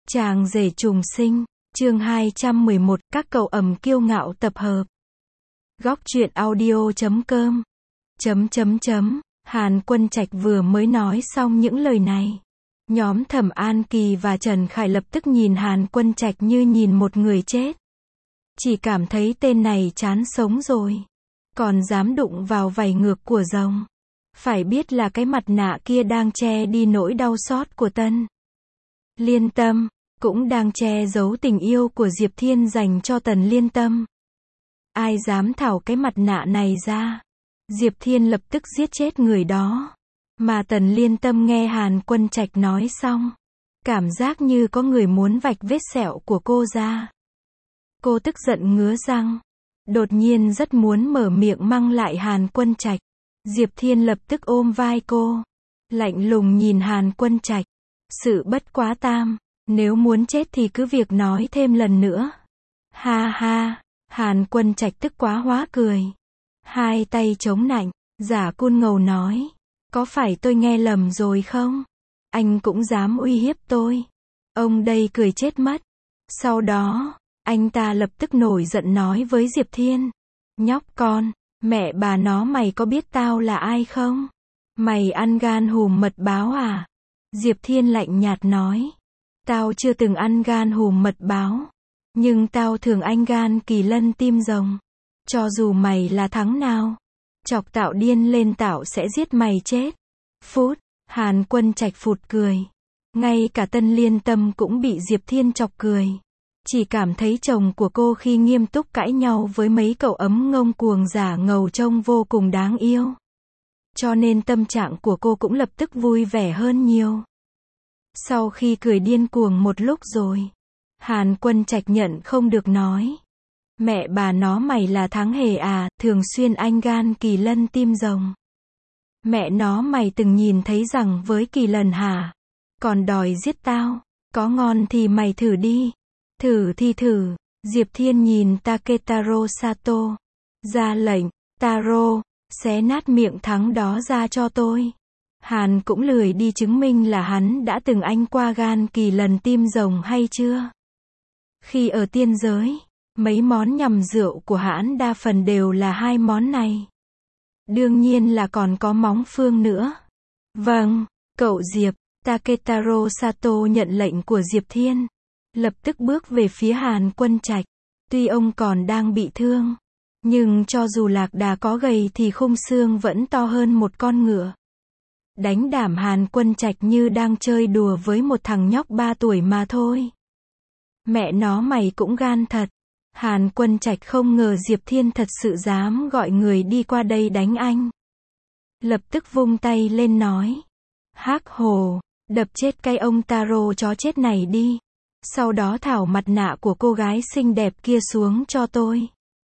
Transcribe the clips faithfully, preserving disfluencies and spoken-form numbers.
Chàng rể trùng sinh, chương hai trăm mười một, các cậu ẩm kiêu ngạo tập hợp. Góc truyện audio chấm com. Chấm chấm chấm, Hàn Quân Trạch vừa mới nói xong những lời này. Nhóm Thẩm An Kỳ và Trần Khải lập tức nhìn Hàn Quân Trạch như nhìn một người chết. Chỉ cảm thấy tên này chán sống rồi. Còn dám đụng vào vảy ngược của rồng. Phải biết là cái mặt nạ kia đang che đi nỗi đau xót của Tân Liên Tâm, cũng đang che giấu tình yêu của Diệp Thiên dành cho Tần Liên Tâm. Ai dám tháo cái mặt nạ này ra, Diệp Thiên lập tức giết chết người đó. Mà Tần Liên Tâm nghe Hàn Quân Trạch nói xong, cảm giác như có người muốn vạch vết sẹo của cô ra. Cô tức giận ngứa răng, đột nhiên rất muốn mở miệng mắng lại Hàn Quân Trạch. Diệp Thiên lập tức ôm vai cô, lạnh lùng nhìn Hàn Quân Trạch. Sự bất quá tam, nếu muốn chết thì cứ việc nói thêm lần nữa. Ha ha, Hàn Quân Trạch tức quá hóa cười. Hai tay chống nạnh, giả cun ngầu nói. Có phải tôi nghe lầm rồi không? Anh cũng dám uy hiếp tôi. Ông đây cười chết mất. Sau đó, anh ta lập tức nổi giận nói với Diệp Thiên. Nhóc con, mẹ bà nó mày có biết tao là ai không? Mày ăn gan hùm mật báo à? Diệp Thiên lạnh nhạt nói. Tao chưa từng ăn gan hùm mật báo. Nhưng tao thường ăn gan kỳ lân tim rồng. Cho dù mày là thắng nào, chọc tạo điên lên tạo sẽ giết mày chết. Phút, Hàn Quân Trạch phụt cười. Ngay cả Tân Liên Tâm cũng bị Diệp Thiên chọc cười. Chỉ cảm thấy chồng của cô khi nghiêm túc cãi nhau với mấy cậu ấm ngông cuồng giả ngầu trông vô cùng đáng yêu. Cho nên tâm trạng của cô cũng lập tức vui vẻ hơn nhiều. Sau khi cười điên cuồng một lúc rồi, Hàn Quân Trạch nhận không được nói. Mẹ bà nó mày là Thắng Hề à, thường xuyên anh gan kỳ lân tim rồng. Mẹ nó mày từng nhìn thấy rằng với kỳ lân hả? Còn đòi giết tao, có ngon thì mày thử đi. Thử thì thử. Diệp Thiên nhìn Taketaro Sato, ra lệnh, Taro, xé nát miệng Thắng đó ra cho tôi. Hàn cũng lười đi chứng minh là hắn đã từng anh qua gan kỳ lân tim rồng hay chưa. Khi ở tiên giới, mấy món nhằm rượu của hắn đa phần đều là hai món này. Đương nhiên là còn có móng phương nữa. Vâng, cậu Diệp. Taketaro Sato nhận lệnh của Diệp Thiên, lập tức bước về phía Hàn Quân Trạch. Tuy ông còn đang bị thương, nhưng cho dù lạc đà có gầy thì khung xương vẫn to hơn một con ngựa. Đánh đảm Hàn Quân Trạch như đang chơi đùa với một thằng nhóc ba tuổi mà thôi. Mẹ nó mày cũng gan thật. Hàn Quân Trạch không ngờ Diệp Thiên thật sự dám gọi người đi qua đây đánh anh. Lập tức vung tay lên nói. Hắc Hồ, đập chết cái ông Taro chó chết này đi. Sau đó tháo mặt nạ của cô gái xinh đẹp kia xuống cho tôi.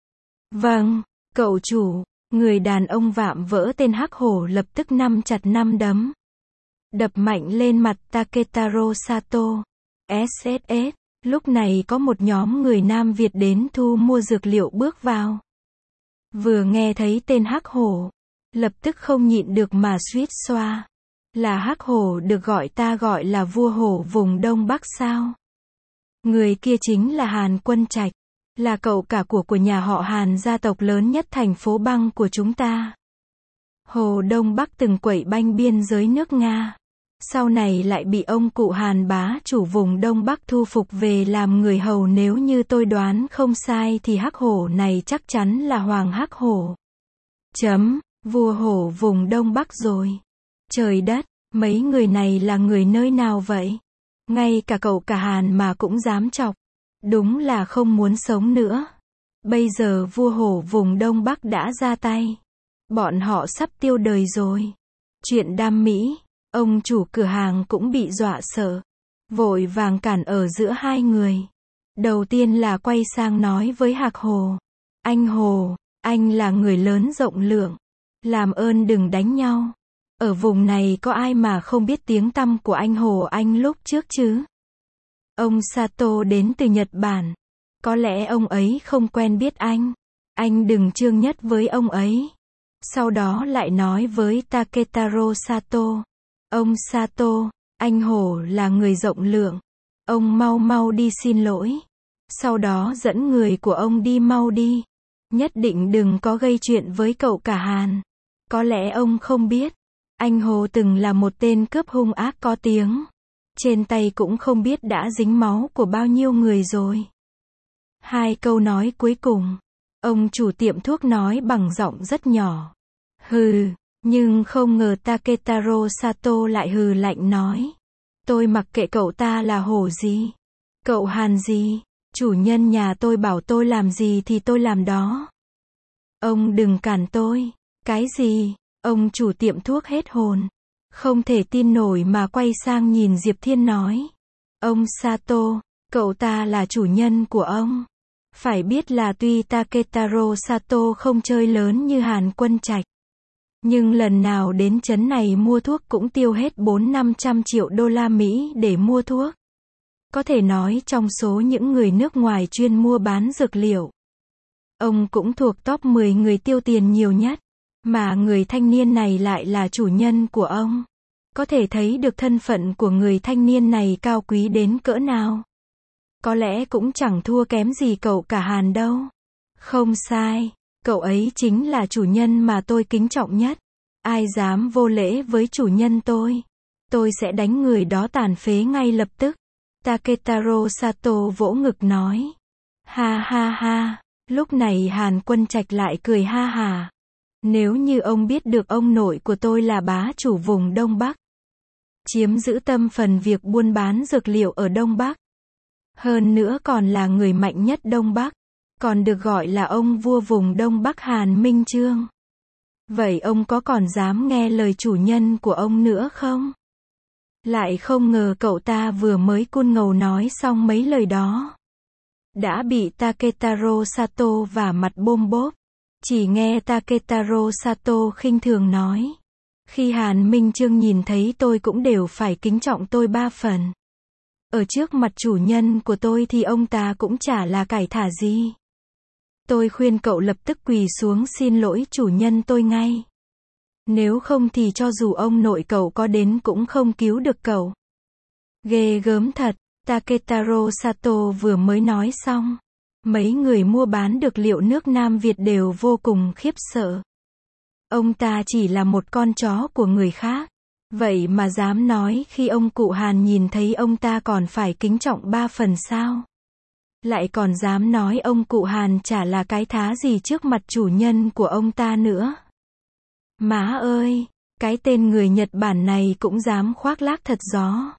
Vâng, cậu chủ. Người đàn ông vạm vỡ tên Hắc Hổ lập tức nắm chặt nắm đấm, đập mạnh lên mặt Taketaro Sato. ét ét ét, lúc này có một nhóm người Nam Việt đến thu mua dược liệu bước vào. Vừa nghe thấy tên Hắc Hổ, lập tức không nhịn được mà suýt xoa. Là Hắc Hổ được gọi ta gọi là vua hổ vùng Đông Bắc sao? Người kia chính là Hàn Quân Trạch. Là cậu cả của của nhà họ Hàn, gia tộc lớn nhất thành phố băng của chúng ta. Hồ Đông Bắc từng quẩy banh biên giới nước Nga. Sau này lại bị ông cụ Hàn bá chủ vùng Đông Bắc thu phục về làm người hầu. Nếu như tôi đoán không sai thì Hắc Hổ này chắc chắn là Hoàng Hắc Hổ. Chấm, vua hổ vùng Đông Bắc rồi. Trời đất, mấy người này là người nơi nào vậy? Ngay cả cậu cả Hàn mà cũng dám chọc. Đúng là không muốn sống nữa. Bây giờ vua hổ vùng Đông Bắc đã ra tay. Bọn họ sắp tiêu đời rồi. Chuyện đam mỹ, ông chủ cửa hàng cũng bị dọa sợ. Vội vàng cản ở giữa hai người. Đầu tiên là quay sang nói với Hạc Hồ. Anh Hồ, anh là người lớn rộng lượng. Làm ơn đừng đánh nhau. Ở vùng này có ai mà không biết tiếng tăm của anh Hồ anh lúc trước chứ? Ông Sato đến từ Nhật Bản. Có lẽ ông ấy không quen biết anh. Anh đừng trương nhất với ông ấy. Sau đó lại nói với Taketaro Sato. Ông Sato, anh Hổ là người rộng lượng. Ông mau mau đi xin lỗi. Sau đó dẫn người của ông đi mau đi. Nhất định đừng có gây chuyện với cậu cả Hàn. Có lẽ ông không biết. Anh Hồ từng là một tên cướp hung ác có tiếng. Trên tay cũng không biết đã dính máu của bao nhiêu người rồi. Hai câu nói cuối cùng. Ông chủ tiệm thuốc nói bằng giọng rất nhỏ. Hừ, nhưng không ngờ Taketaro Sato lại hừ lạnh nói. Tôi mặc kệ cậu ta là hổ gì. Cậu Hàn gì. Chủ nhân nhà tôi bảo tôi làm gì thì tôi làm đó. Ông đừng cản tôi. Cái gì? Ông chủ tiệm thuốc hết hồn. Không thể tin nổi mà quay sang nhìn Diệp Thiên nói. Ông Sato, cậu ta là chủ nhân của ông. Phải biết là tuy Taketaro Sato không chơi lớn như Hàn Quân Trạch. Nhưng lần nào đến trấn này mua thuốc cũng tiêu hết bốn năm trăm triệu đô la Mỹ để mua thuốc. Có thể nói trong số những người nước ngoài chuyên mua bán dược liệu. Ông cũng thuộc top mười người tiêu tiền nhiều nhất. Mà người thanh niên này lại là chủ nhân của ông. Có thể thấy được thân phận của người thanh niên này cao quý đến cỡ nào. Có lẽ cũng chẳng thua kém gì cậu cả Hàn đâu. Không sai, cậu ấy chính là chủ nhân mà tôi kính trọng nhất. Ai dám vô lễ với chủ nhân tôi, tôi sẽ đánh người đó tàn phế ngay lập tức. Taketaro Sato vỗ ngực nói. Ha ha ha, lúc này Hàn Quân Trạch lại cười ha hà. Nếu như ông biết được ông nội của tôi là bá chủ vùng Đông Bắc, chiếm giữ tâm phần việc buôn bán dược liệu ở Đông Bắc, hơn nữa còn là người mạnh nhất Đông Bắc, còn được gọi là ông vua vùng Đông Bắc Hàn Minh Chương. Vậy ông có còn dám nghe lời chủ nhân của ông nữa không? Lại không ngờ cậu ta vừa mới cun ngầu nói xong mấy lời đó, đã bị Taketaro Sato vả mặt bôm bốp. Chỉ nghe Taketaro Sato khinh thường nói. Khi Hàn Minh Chương nhìn thấy tôi cũng đều phải kính trọng tôi ba phần. Ở trước mặt chủ nhân của tôi thì ông ta cũng chả là cải thả gì. Tôi khuyên cậu lập tức quỳ xuống xin lỗi chủ nhân tôi ngay. Nếu không thì cho dù ông nội cậu có đến cũng không cứu được cậu. Ghê gớm thật, Taketaro Sato vừa mới nói xong. Mấy người mua bán dược liệu nước Nam Việt đều vô cùng khiếp sợ. Ông ta chỉ là một con chó của người khác. Vậy mà dám nói khi ông cụ Hàn nhìn thấy ông ta còn phải kính trọng ba phần sao? Lại còn dám nói ông cụ Hàn chả là cái thá gì trước mặt chủ nhân của ông ta nữa. Má ơi, cái tên người Nhật Bản này cũng dám khoác lác thật gió.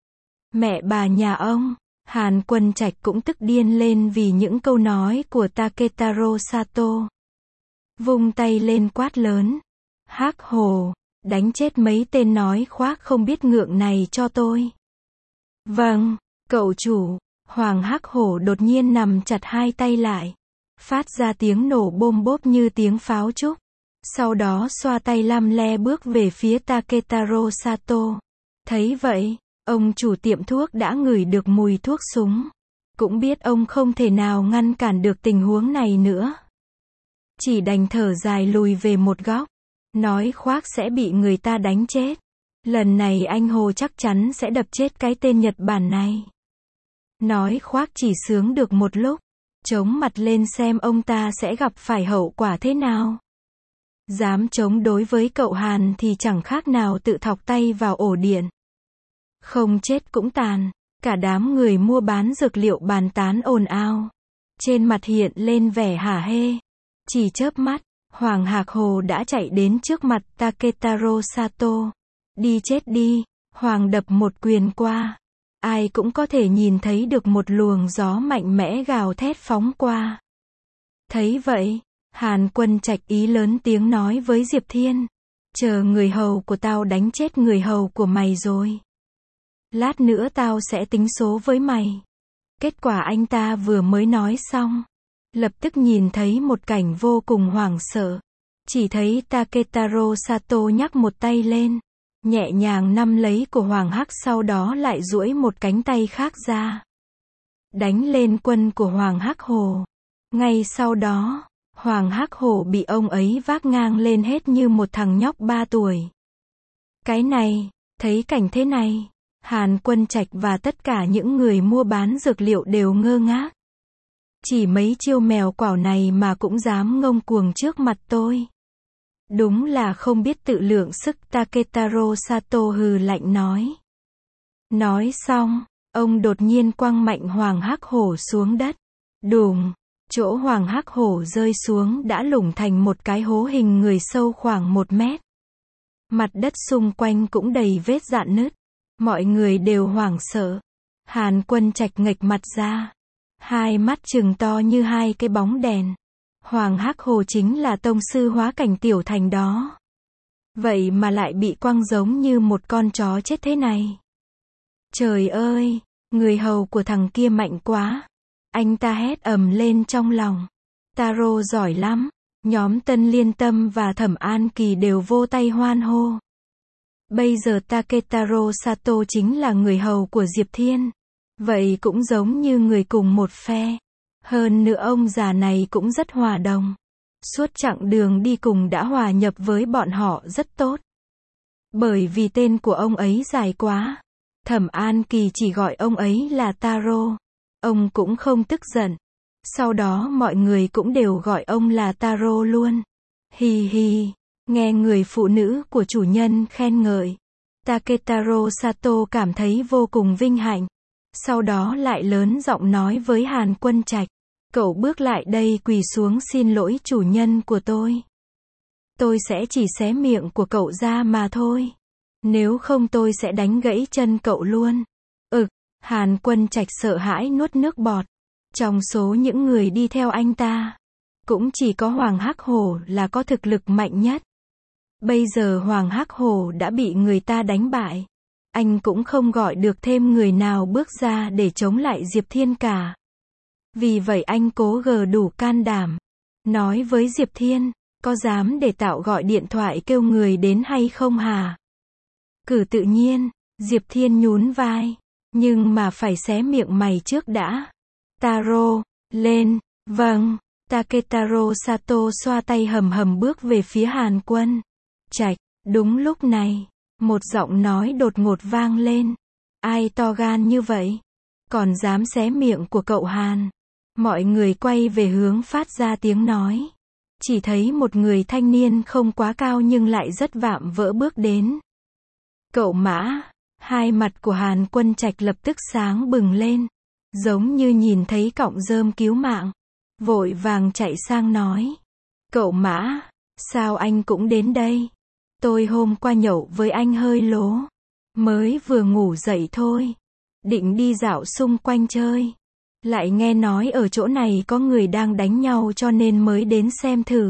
Mẹ bà nhà ông. Hàn Quân Trạch cũng tức điên lên vì những câu nói của Taketaro Sato. Vung tay lên quát lớn. Hắc Hồ, đánh chết mấy tên nói khoác không biết ngượng này cho tôi. Vâng, cậu chủ. Hoàng Hắc Hổ đột nhiên nằm chặt hai tay lại. Phát ra tiếng nổ bôm bốp như tiếng pháo trúc. Sau đó xoa tay lăm le bước về phía Taketaro Sato. Thấy vậy, ông chủ tiệm thuốc đã ngửi được mùi thuốc súng. Cũng biết ông không thể nào ngăn cản được tình huống này nữa. Chỉ đành thở dài lùi về một góc. Nói khoác sẽ bị người ta đánh chết. Lần này anh Hồ chắc chắn sẽ đập chết cái tên Nhật Bản này. Nói khoác chỉ sướng được một lúc. Chống mặt lên xem ông ta sẽ gặp phải hậu quả thế nào. Dám chống đối với cậu Hàn thì chẳng khác nào tự thọc tay vào ổ điện. Không chết cũng tàn. Cả đám người mua bán dược liệu bàn tán ồn ào. Trên mặt hiện lên vẻ hả hê. Chỉ chớp mắt, Hoàng Hạc Hồ đã chạy đến trước mặt Taketaro Sato. Đi chết đi, Hoàng đập một quyền qua. Ai cũng có thể nhìn thấy được một luồng gió mạnh mẽ gào thét phóng qua. Thấy vậy, Hàn Quân Trạch ý lớn tiếng nói với Diệp Thiên. Chờ người hầu của tao đánh chết người hầu của mày rồi. Lát nữa tao sẽ tính số với mày. Kết quả anh ta vừa mới nói xong. Lập tức nhìn thấy một cảnh vô cùng hoảng sợ. Chỉ thấy Taketaro Sato nhắc một tay lên. Nhẹ nhàng nắm lấy của Hoàng Hắc, sau đó lại duỗi một cánh tay khác ra. Đánh lên quân của Hoàng Hắc Hồ. Ngay sau đó, Hoàng Hắc Hổ bị ông ấy vác ngang lên hết như một thằng nhóc ba tuổi. Cái này, thấy cảnh thế này, Hàn Quân Trạch và tất cả những người mua bán dược liệu đều ngơ ngác. Chỉ mấy chiêu mèo quào này mà cũng dám ngông cuồng trước mặt tôi. Đúng là không biết tự lượng sức. Taketaro Sato hừ lạnh nói. Nói xong, ông đột nhiên quăng mạnh Hoàng Hắc Hổ xuống đất. Đùng, chỗ Hoàng Hắc Hổ rơi xuống đã lủng thành một cái hố hình người sâu khoảng một mét. Mặt đất xung quanh cũng đầy vết rạn nứt. Mọi người đều hoảng sợ. Hàn Quân Trạch nghệch mặt ra. Hai mắt trừng to như hai cái bóng đèn. Hoàng Hắc Hổ chính là tông sư hóa cảnh tiểu thành đó. Vậy mà lại bị quăng giống như một con chó chết thế này. Trời ơi, người hầu của thằng kia mạnh quá. Anh ta hét ầm lên trong lòng. Taro giỏi lắm. Nhóm Tân Liên Tâm và Thẩm An Kỳ đều vô tay hoan hô. Bây giờ Taketaro Sato chính là người hầu của Diệp Thiên. Vậy cũng giống như người cùng một phe. Hơn nữa ông già này cũng rất hòa đồng. Suốt chặng đường đi cùng đã hòa nhập với bọn họ rất tốt. Bởi vì tên của ông ấy dài quá. Thẩm An Kỳ chỉ gọi ông ấy là Taro. Ông cũng không tức giận. Sau đó mọi người cũng đều gọi ông là Taro luôn. Hi hi, nghe người phụ nữ của chủ nhân khen ngợi. Taketaro Sato cảm thấy vô cùng vinh hạnh. Sau đó lại lớn giọng nói với Hàn Quân Trạch. Cậu bước lại đây quỳ xuống xin lỗi chủ nhân của tôi. Tôi sẽ chỉ xé miệng của cậu ra mà thôi. Nếu không tôi sẽ đánh gãy chân cậu luôn. Ực, Hàn Quân Trạch sợ hãi nuốt nước bọt. Trong số những người đi theo anh ta, cũng chỉ có Hoàng Hắc Hổ là có thực lực mạnh nhất. Bây giờ Hoàng Hắc Hổ đã bị người ta đánh bại. Anh cũng không gọi được thêm người nào bước ra để chống lại Diệp Thiên cả. Vì vậy anh cố gờ đủ can đảm. Nói với Diệp Thiên, có dám để tạo gọi điện thoại kêu người đến hay không hả? Cử tự nhiên, Diệp Thiên nhún vai. Nhưng mà phải xé miệng mày trước đã. Taro, lên, vâng. Taketaro Sato xoa tay hầm hầm bước về phía Hàn Quân Trạch. Đúng lúc này, một giọng nói đột ngột vang lên. Ai to gan như vậy? Còn dám xé miệng của cậu Hàn? Mọi người quay về hướng phát ra tiếng nói. Chỉ thấy một người thanh niên không quá cao nhưng lại rất vạm vỡ bước đến. Cậu Mã, hai mặt của Hàn Quân Trạch lập tức sáng bừng lên. Giống như nhìn thấy cọng rơm cứu mạng. Vội vàng chạy sang nói. Cậu Mã, sao anh cũng đến đây? Tôi hôm qua nhậu với anh hơi lố. Mới vừa ngủ dậy thôi. Định đi dạo xung quanh chơi. Lại nghe nói ở chỗ này có người đang đánh nhau cho nên mới đến xem thử.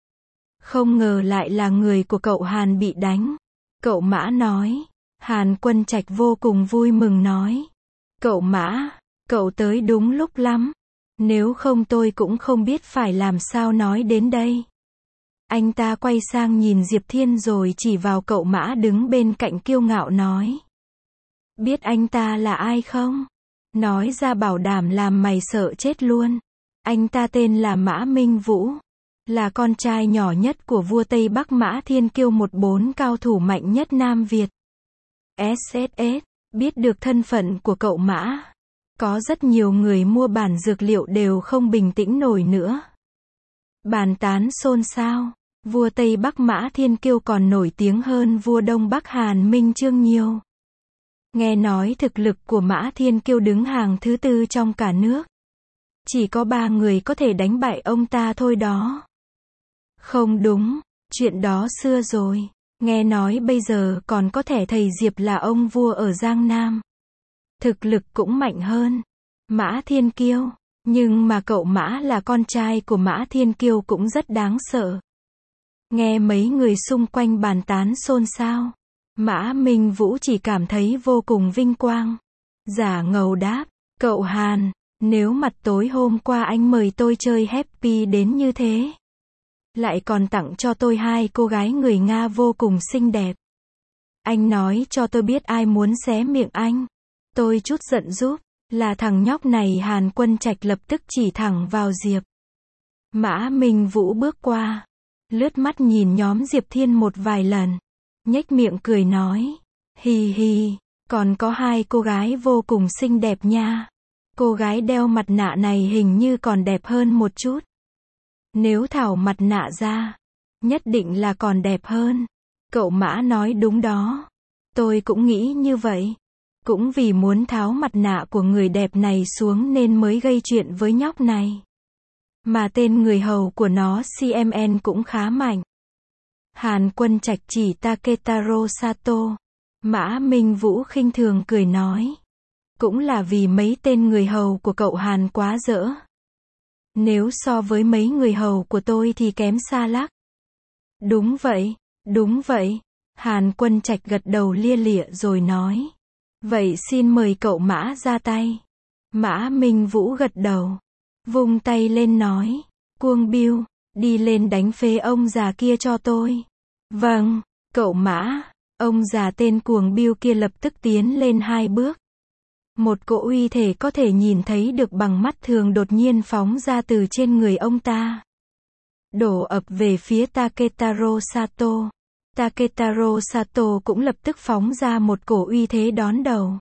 Không ngờ lại là người của cậu Hàn bị đánh. Cậu Mã nói. Hàn Quân Trạch vô cùng vui mừng nói. Cậu Mã, cậu tới đúng lúc lắm. Nếu không tôi cũng không biết phải làm sao nói đến đây. Anh ta quay sang nhìn Diệp Thiên rồi chỉ vào cậu Mã đứng bên cạnh kiêu ngạo nói. Biết anh ta là ai không? Nói ra bảo đảm làm mày sợ chết luôn. Anh ta tên là Mã Minh Vũ. Là con trai nhỏ nhất của vua Tây Bắc Mã Thiên Kiêu, một bốn cao thủ mạnh nhất Nam Việt. ét ét ét, biết được thân phận của cậu Mã. Có rất nhiều người mua bản dược liệu đều không bình tĩnh nổi nữa. Bàn tán xôn xao. Vua Tây Bắc Mã Thiên Kiêu còn nổi tiếng hơn vua Đông Bắc Hàn Minh Chương nhiều. Nghe nói thực lực của Mã Thiên Kiêu đứng hàng thứ tư trong cả nước. Chỉ có ba người có thể đánh bại ông ta thôi đó. Không đúng, chuyện đó xưa rồi. Nghe nói bây giờ còn có thể thầy Diệp là ông vua ở Giang Nam. Thực lực cũng mạnh hơn Mã Thiên Kiêu. Nhưng mà cậu Mã là con trai của Mã Thiên Kiêu cũng rất đáng sợ. Nghe mấy người xung quanh bàn tán xôn xao. Mã Minh Vũ chỉ cảm thấy vô cùng vinh quang. Giả ngầu đáp. Cậu Hàn, nếu mặt tối hôm qua anh mời tôi chơi happy đến như thế. Lại còn tặng cho tôi hai cô gái người Nga vô cùng xinh đẹp. Anh nói cho tôi biết ai muốn xé miệng anh. Tôi chút giận giúp. Là thằng nhóc này. Hàn Quân Trạch lập tức chỉ thẳng vào Diệp. Mã Minh Vũ bước qua. Lướt mắt nhìn nhóm Diệp Thiên một vài lần. Nhếch miệng cười nói. Hì hì. Còn có hai cô gái vô cùng xinh đẹp nha. Cô gái đeo mặt nạ này hình như còn đẹp hơn một chút. Nếu tháo mặt nạ ra, nhất định là còn đẹp hơn. Cậu Mã nói đúng đó. Tôi cũng nghĩ như vậy. Cũng vì muốn tháo mặt nạ của người đẹp này xuống nên mới gây chuyện với nhóc này. Mà tên người hầu của nó xê em en cũng khá mạnh. Hàn Quân Trạch chỉ Taketaro Sato. Mã Minh Vũ khinh thường cười nói. Cũng là vì mấy tên người hầu của cậu Hàn quá dỡ. Nếu so với mấy người hầu của tôi thì kém xa lắc. Đúng vậy, đúng vậy. Hàn Quân Trạch gật đầu lia lịa rồi nói. Vậy xin mời cậu Mã ra tay. Mã Minh Vũ gật đầu. Vung tay lên nói. Cuồng Biêu, đi lên đánh phế ông già kia cho tôi. Vâng, cậu Mã. Ông già tên Cuồng Biêu kia lập tức tiến lên hai bước. Một cỗ uy thể có thể nhìn thấy được bằng mắt thường đột nhiên phóng ra từ trên người ông ta. Đổ ập về phía Taketaro Sato. Taketaro Sato cũng lập tức phóng ra một cổ uy thế đón đầu.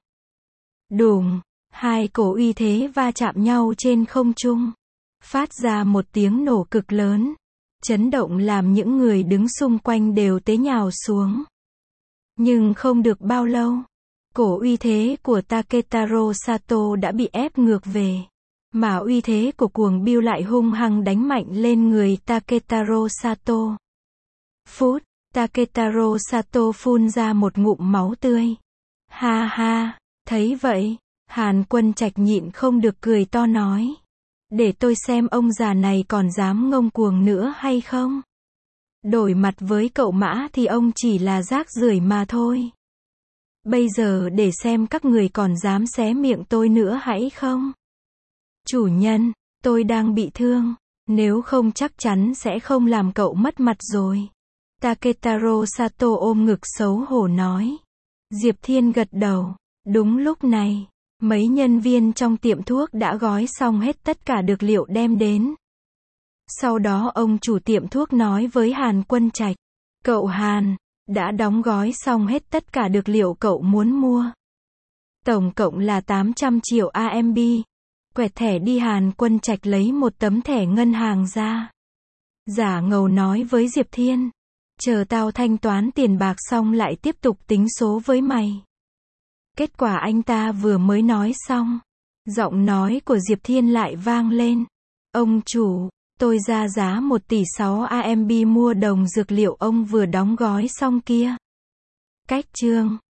Đùng, hai cổ uy thế va chạm nhau trên không trung. Phát ra một tiếng nổ cực lớn. Chấn động làm những người đứng xung quanh đều té nhào xuống. Nhưng không được bao lâu. Cổ uy thế của Taketaro Sato đã bị ép ngược về. Mà uy thế của Cuồng Biêu lại hung hăng đánh mạnh lên người Taketaro Sato. Phút, Taketaro Sato phun ra một ngụm máu tươi. Ha ha, thấy vậy, Hàn Quân Trạch nhịn không được cười to nói. Để tôi xem ông già này còn dám ngông cuồng nữa hay không. Đổi mặt với cậu Mã thì ông chỉ là rác rưởi mà thôi. Bây giờ để xem các người còn dám xé miệng tôi nữa hãy không. Chủ nhân, tôi đang bị thương. Nếu không chắc chắn sẽ không làm cậu mất mặt rồi. Taketaro Sato ôm ngực xấu hổ nói. Diệp Thiên gật đầu. Đúng lúc này, mấy nhân viên trong tiệm thuốc đã gói xong hết tất cả dược liệu đem đến. Sau đó ông chủ tiệm thuốc nói với Hàn Quân Trạch. Cậu Hàn, đã đóng gói xong hết tất cả dược liệu cậu muốn mua. Tổng cộng là tám trăm triệu a em bê. Quẹt thẻ đi. Hàn Quân Trạch lấy một tấm thẻ ngân hàng ra. Giả ngầu nói với Diệp Thiên. Chờ tao thanh toán tiền bạc xong lại tiếp tục tính số với mày. Kết quả anh ta vừa mới nói xong. Giọng nói của Diệp Thiên lại vang lên. Ông chủ, tôi ra giá một tỷ sáu a em bê mua đồng dược liệu ông vừa đóng gói xong kia. Cách chương